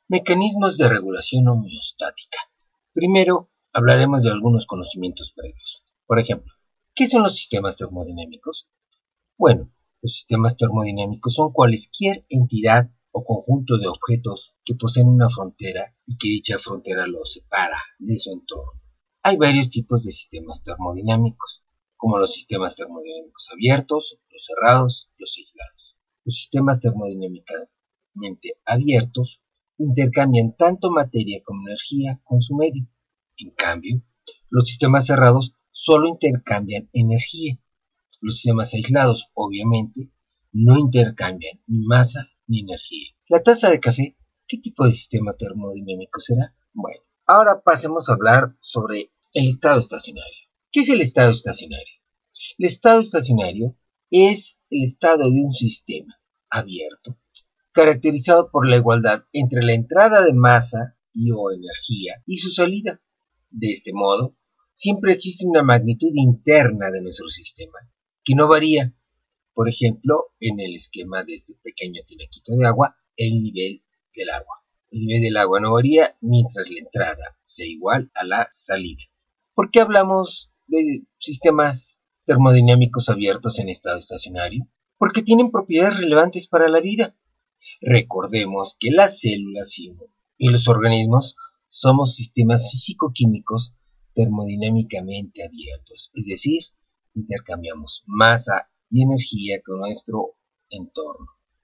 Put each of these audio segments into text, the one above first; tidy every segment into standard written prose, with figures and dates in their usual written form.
Mecanismos de regulación homeostática. Primero, hablaremos de algunos conocimientos previos. Por ejemplo, ¿qué son los sistemas termodinámicos? Bueno, los sistemas termodinámicos son cualquier entidad o conjunto de objetos que poseen una frontera y que dicha frontera los separa de su entorno. Hay varios tipos de sistemas termodinámicos, como los sistemas termodinámicos abiertos, los cerrados, los aislados. Los sistemas termodinámicamente abiertos intercambian tanto materia como energía con su medio. En cambio, los sistemas cerrados solo intercambian energía. Los sistemas aislados, obviamente, no intercambian ni masa ni energía. La taza de café, ¿qué tipo de sistema termodinámico será? Bueno, ahora pasemos a hablar sobre el estado estacionario. ¿Qué es el estado estacionario? El estado estacionario es el estado de un sistema abierto, caracterizado por la igualdad entre la entrada de masa y o energía y su salida. De este modo, siempre existe una magnitud interna de nuestro sistema, que no varía. Por ejemplo, en el esquema de este pequeño tinaquito de agua, el nivel del agua. El nivel del agua no varía mientras la entrada sea igual a la salida. ¿Por qué hablamos de sistemas termodinámicos abiertos en estado estacionario? Porque tienen propiedades relevantes para la vida. Recordemos que las células y los organismos somos sistemas físico-químicos termodinámicamente abiertos, es decir, intercambiamos masa y energía con nuestro entorno.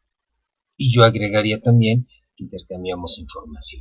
Y yo agregaría también que intercambiamos información.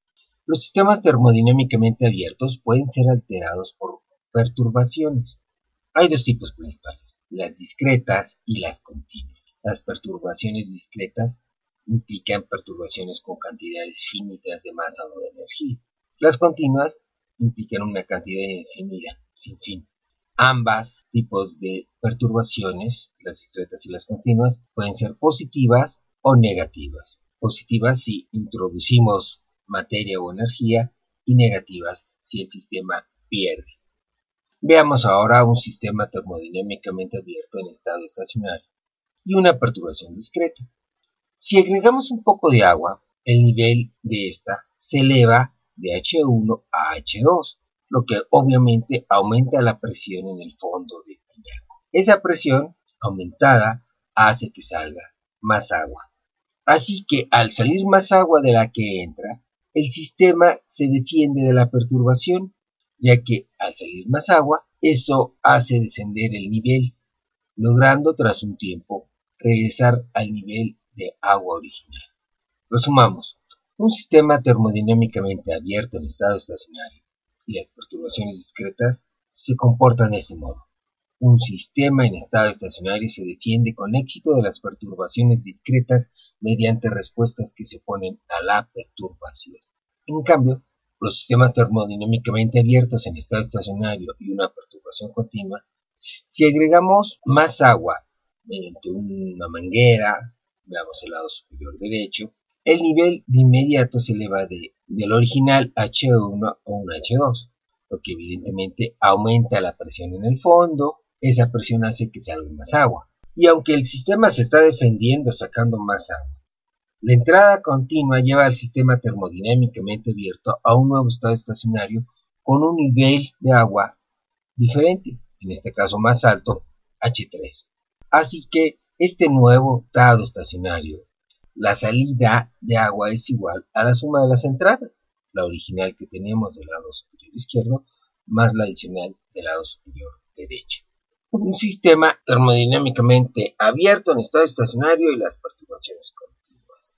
Los sistemas termodinámicamente abiertos pueden ser alterados por perturbaciones. Hay dos tipos principales, las discretas y las continuas. Las perturbaciones discretas implican perturbaciones con cantidades finitas de masa o de energía. Las continuas implican una cantidad infinita, sin fin. Ambas tipos de perturbaciones, las discretas y las continuas, pueden ser positivas o negativas. Positivas si introducimos materia o energía y negativas si el sistema pierde. Veamos ahora un sistema termodinámicamente abierto en estado estacionario y una perturbación discreta. Si agregamos un poco de agua, el nivel de esta se eleva de H1 a H2, lo que obviamente aumenta la presión en el fondo del tinaco. Esa presión aumentada hace que salga más agua. Así que al salir más agua de la que entra, el sistema se defiende de la perturbación, ya que al salir más agua, eso hace descender el nivel, logrando tras un tiempo regresar al nivel de agua original. Resumamos, un sistema termodinámicamente abierto en estado estacionario y las perturbaciones discretas se comportan de este modo. Un sistema en estado estacionario se defiende con éxito de las perturbaciones discretas mediante respuestas que se oponen a la perturbación. En cambio, los sistemas termodinámicamente abiertos en estado estacionario y una perturbación continua, si agregamos más agua mediante una manguera, veamos el lado superior derecho, el nivel de inmediato se eleva del original H1 a un H2, lo que evidentemente aumenta la presión en el fondo. Esa presión hace que salga más agua. Y aunque el sistema se está defendiendo sacando más agua, la entrada continua lleva al sistema termodinámicamente abierto a un nuevo estado estacionario con un nivel de agua diferente, en este caso más alto, H3. Así que este nuevo estado estacionario, la salida de agua es igual a la suma de las entradas, la original que tenemos del lado superior izquierdo, más la adicional del lado superior derecho. Un sistema termodinámicamente abierto en estado estacionario y las perturbaciones continuas.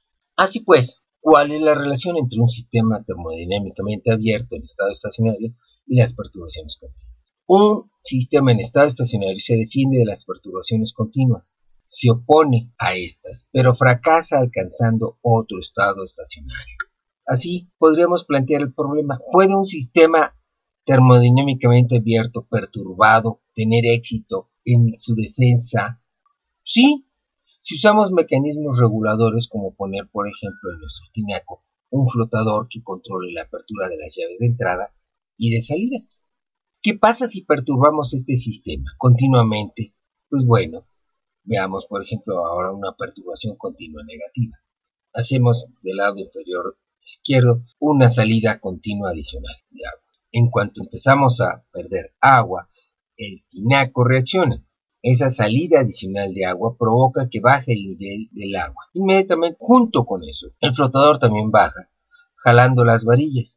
Así pues, ¿cuál es la relación entre un sistema termodinámicamente abierto en estado estacionario y las perturbaciones continuas? Un sistema en estado estacionario se defiende de las perturbaciones continuas, se opone a estas, pero fracasa alcanzando otro estado estacionario. Así podríamos plantear el problema: ¿puede un sistema termodinámicamente abierto, perturbado, tener éxito en su defensa? Sí, si usamos mecanismos reguladores como poner, por ejemplo, en nuestro tinaco un flotador que controle la apertura de las llaves de entrada y de salida. ¿Qué pasa si perturbamos este sistema continuamente? Pues bueno, veamos por ejemplo ahora una perturbación continua negativa. hacemos del lado inferior izquierdo una salida continua adicional de agua. En cuanto empezamos a perder agua, el tinaco reacciona. Esa salida adicional de agua provoca que baje el nivel del agua. Inmediatamente, junto con eso, el flotador también baja, jalando las varillas.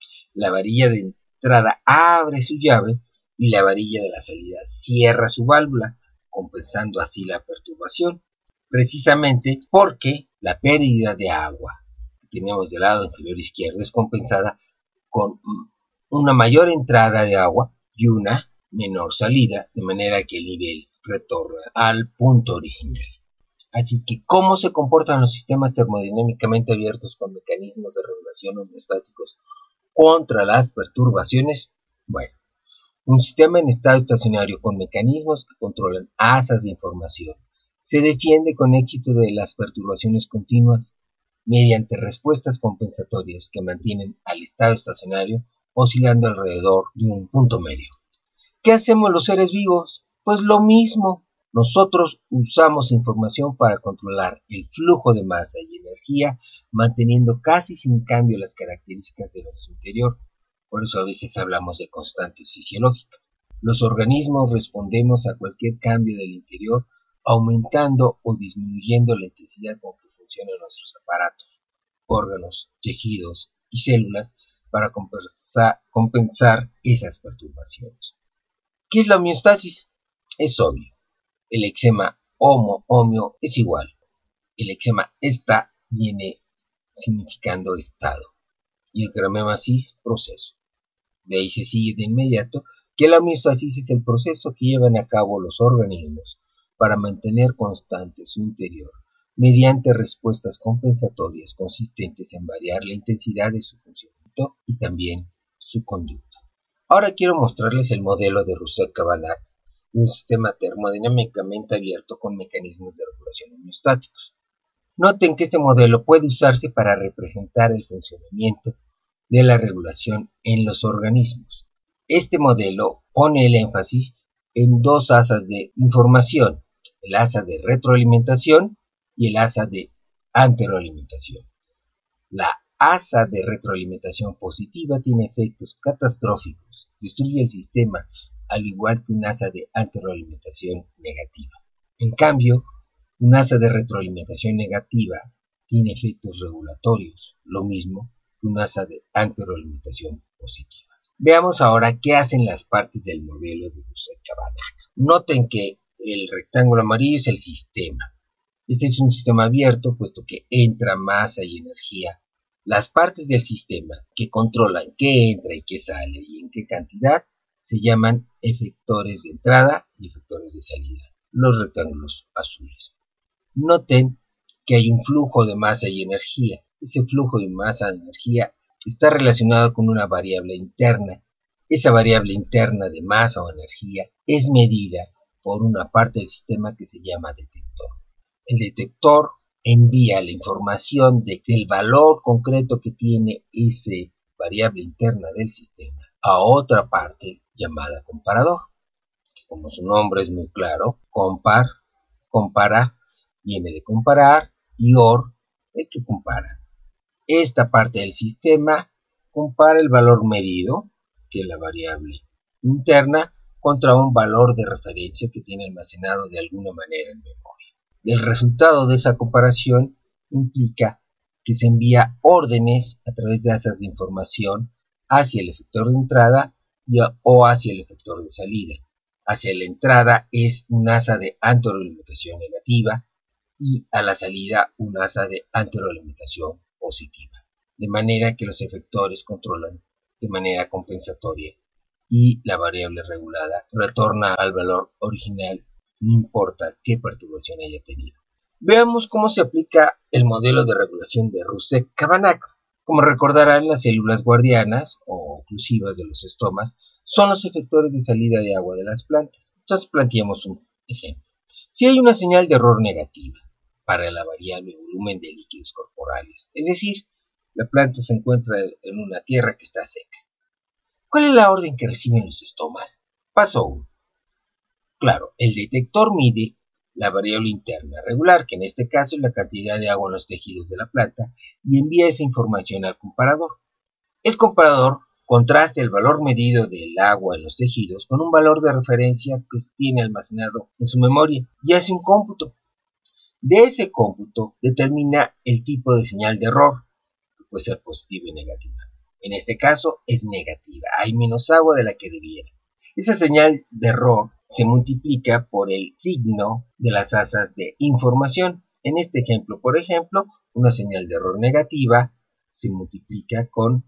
La varilla de entrada abre su llave y la varilla de la salida cierra su válvula, compensando así la perturbación, precisamente porque la pérdida de agua que tenemos del lado inferior izquierdo es compensada con una mayor entrada de agua y una menor salida, de manera que el nivel retorna al punto original. Así que, ¿cómo se comportan los sistemas termodinámicamente abiertos con mecanismos de regulación homeostáticos contra las perturbaciones? Bueno, un sistema en estado estacionario con mecanismos que controlan asas de información se defiende con éxito de las perturbaciones continuas mediante respuestas compensatorias que mantienen al estado estacionario oscilando alrededor de un punto medio. ¿Qué hacemos los seres vivos? Pues lo mismo. Nosotros usamos información para controlar el flujo de masa y energía, manteniendo casi sin cambio las características de nuestro interior. Por eso a veces hablamos de constantes fisiológicas. Los organismos respondemos a cualquier cambio del interior, aumentando o disminuyendo la intensidad con que funcionan nuestros aparatos, órganos, tejidos y células para compensar esas perturbaciones. ¿Qué es la homeostasis? Es obvio. El lexema homo es igual. El lexema esta viene significando estado y el gramema cis proceso. De ahí se sigue de inmediato que la homeostasis es el proceso que llevan a cabo los organismos para mantener constante su interior mediante respuestas compensatorias consistentes en variar la intensidad de su funcionamiento y también su conducta. Ahora quiero mostrarles el modelo de Roussel-Cabanach de un sistema termodinámicamente abierto con mecanismos de regulación homeostáticos. Noten que este modelo puede usarse para representar el funcionamiento de la regulación en los organismos. Este modelo pone el énfasis en dos asas de información, el asa de retroalimentación y el asa de anterroalimentación. La asa de retroalimentación positiva tiene efectos catastróficos, destruye el sistema, al igual que un asa de anterroalimentación negativa. En cambio, un asa de retroalimentación negativa tiene efectos regulatorios, lo mismo que un asa de anterroalimentación positiva. Veamos ahora qué hacen las partes del modelo de Roussel-Cabanach. Noten que el rectángulo amarillo es el sistema. Este es un sistema abierto, puesto que entra masa y energía. Las partes del sistema que controlan qué entra y qué sale y en qué cantidad se llaman efectores de entrada y efectores de salida, los rectángulos azules. Noten que hay un flujo de masa y energía. Ese flujo de masa y energía está relacionado con una variable interna. Esa variable interna de masa o energía es medida por una parte del sistema que se llama detector. El detector envía la información del valor concreto que tiene esa variable interna del sistema a otra parte llamada comparador, que como su nombre es muy claro, compara, viene de comparar, y es que compara. Esta parte del sistema compara el valor medido, que es la variable interna, contra un valor de referencia que tiene almacenado de alguna manera en memoria. El resultado de esa comparación implica que se envía órdenes a través de asas de información hacia el efector de entrada o hacia el efector de salida. Hacia la entrada es un asa de anterroalimentación negativa y a la salida un asa de anterroalimentación positiva. De manera que los efectores controlan de manera compensatoria y la variable regulada retorna al valor original, no importa qué perturbación haya tenido. Veamos cómo se aplica el modelo de regulación de Roussel-Cabanach. Como recordarán, las células guardianas o oclusivas de los estomas son los efectores de salida de agua de las plantas. Entonces planteemos un ejemplo. Si hay una señal de error negativa para la variable volumen de líquidos corporales, es decir, la planta se encuentra en una tierra que está seca, ¿cuál es la orden que reciben los estomas? Paso 1. Claro, el detector mide la variable interna regular, que en este caso es la cantidad de agua en los tejidos de la planta, y envía esa información al comparador. El comparador contrasta el valor medido del agua en los tejidos con un valor de referencia que tiene almacenado en su memoria y hace un cómputo. De ese cómputo determina el tipo de señal de error, que puede ser positiva y negativa. En este caso es negativa, hay menos agua de la que debiera. Esa señal de error se multiplica por el signo de las asas de información. En este ejemplo, por ejemplo, una señal de error negativa se multiplica con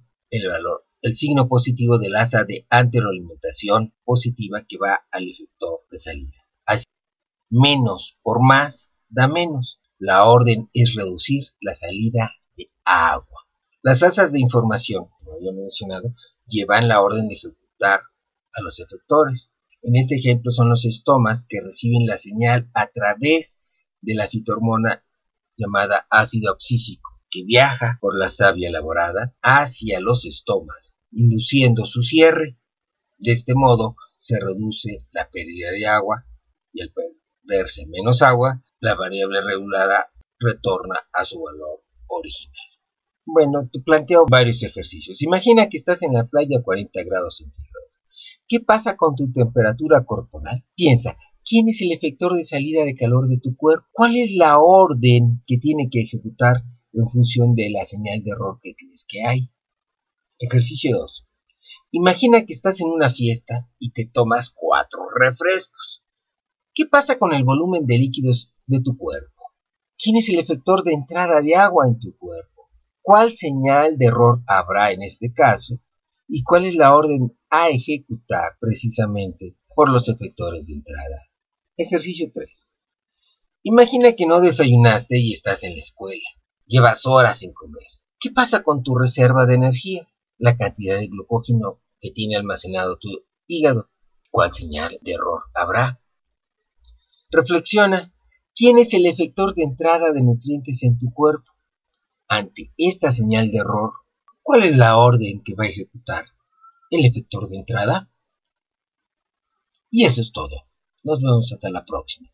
el signo positivo del asa de anterroalimentación positiva que va al efector de salida. Así, menos por más da menos. La orden es reducir la salida de agua. Las asas de información, como había mencionado, llevan la orden de ejecutar a los efectores. En este ejemplo son los estomas que reciben la señal a través de la fitohormona llamada ácido abscísico, que viaja por la savia elaborada hacia los estomas, induciendo su cierre. De este modo se reduce la pérdida de agua y al perderse menos agua, la variable regulada retorna a su valor original. Bueno, te planteo varios ejercicios. Imagina que estás en la playa a 40 grados centígrados. ¿Qué pasa con tu temperatura corporal? Piensa, ¿quién es el efector de salida de calor de tu cuerpo? ¿Cuál es la orden que tiene que ejecutar en función de la señal de error que crees que hay? Ejercicio 2. Imagina que estás en una fiesta y te tomas 4 refrescos. ¿Qué pasa con el volumen de líquidos de tu cuerpo? ¿Quién es el efector de entrada de agua en tu cuerpo? ¿Cuál señal de error habrá en este caso? ¿Y cuál es la orden a ejecutar precisamente por los efectores de entrada? Ejercicio 3. Imagina que no desayunaste y estás en la escuela. Llevas horas sin comer. ¿Qué pasa con tu reserva de energía? La cantidad de glucógeno que tiene almacenado tu hígado. ¿Cuál señal de error habrá? Reflexiona. ¿Quién es el efector de entrada de nutrientes en tu cuerpo? Ante esta señal de error, ¿cuál es la orden que va a ejecutar el efector de entrada? Y eso es todo. Nos vemos hasta la próxima.